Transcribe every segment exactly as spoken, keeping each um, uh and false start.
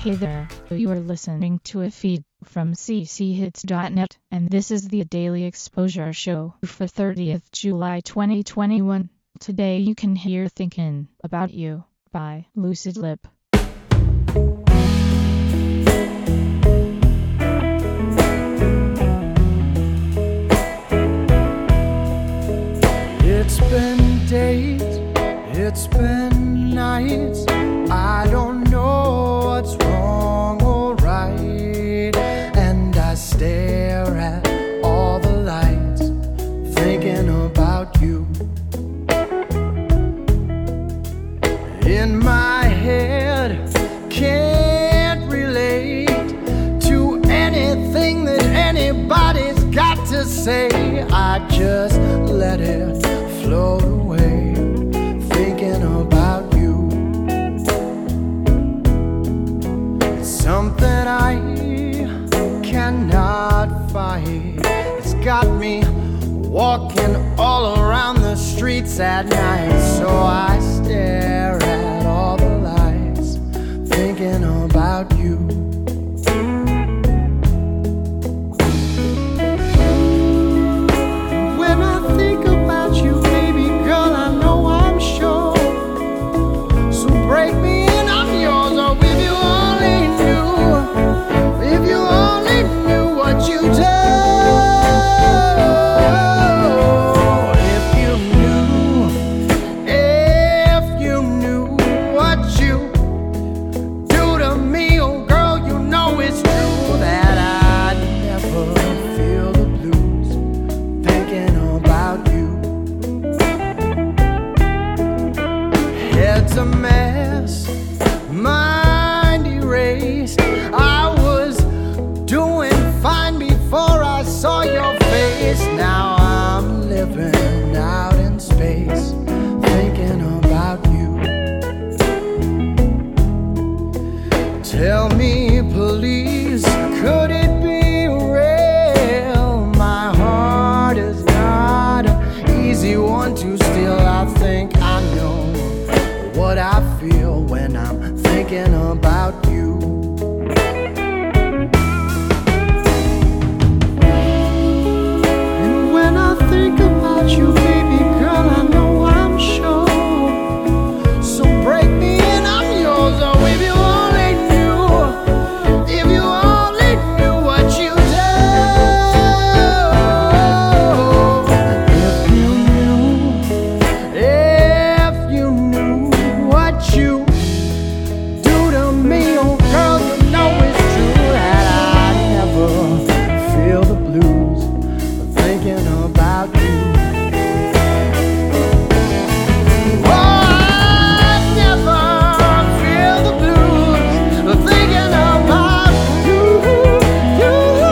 Hey there, you are listening to a feed from c c hits dot net, and this is the Daily Exposure Show for thirtieth of July twenty twenty-one. Today you can hear Thinkin' About You by Lucid Lip. It's been days, it's been nights, I don't know what's wrong or right, and I stare at all the lights, thinking about you. In my head, can't relate to anything that anybody's got to say. I just let it float away, thinking about you. It's something I cannot fight. It's got me walking all around the streets at night, so I stare at all the lights, thinking about you. When I think about you, baby girl, I know I'm sure. So break me in, I'm yours. Oh, if you only knew, if you only knew what you do. If you knew, if you knew what you do to me, oh girl, you know it's true that I'd never feel the blues thinking about you. Head's a mess, mind erased. I was doing fine before I saw your face. Now I'm living out in space, thinking about you. Tell me, please, could it be real? My heart is not an easy one to steal. I think I know what I feel when I'm thinking about you. And when I think about you, baby girl, I know I'm sure. So break me in, I'm yours. Oh, if you only knew, if you only knew what you do. If you knew, if you knew what you do to me, oh girl, you know it's true that I never feel the blues thinking about you. Oh, I never feel the blues thinking about you. You,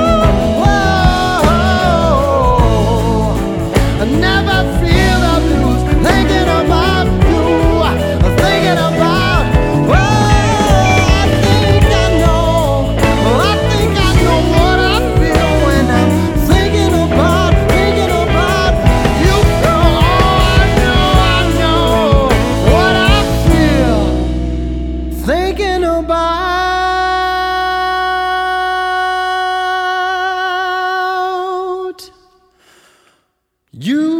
oh, I never feel the blues thinking about you, thinking about. Oh, I think I know, I think I know what I feel when I'm thinking about, thinking about you, girl. Oh, I know, I know what I feel thinking about you.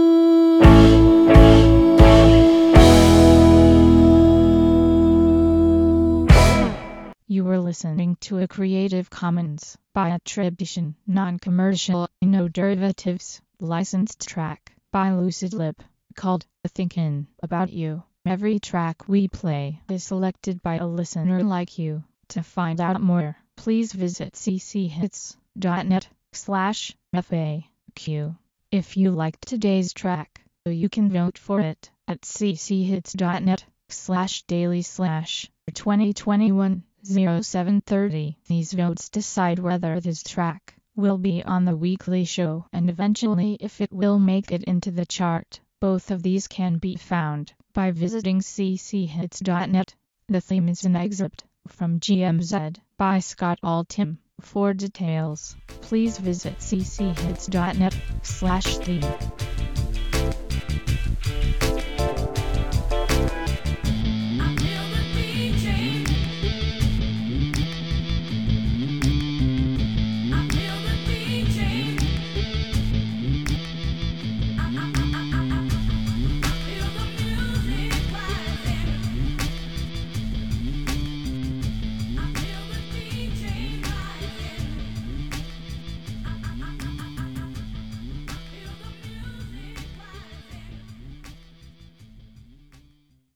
You were listening to a Creative Commons by attribution, non-commercial, no derivatives, licensed track by Lucid Lip, called Thinkin' About You. Every track we play is selected by a listener like you. To find out more, please visit c c hits dot net slash F A Q. If you liked today's track, you can vote for it at c c hits dot net slash daily slash twenty twenty-one oh seven thirty. These votes decide whether this track will be on the weekly show and eventually if it will make it into the chart. Both of these can be found by visiting c c hits dot net. The theme is an excerpt from G M Z by Scott Altham. For details, please visit c c hits dot net slash theme.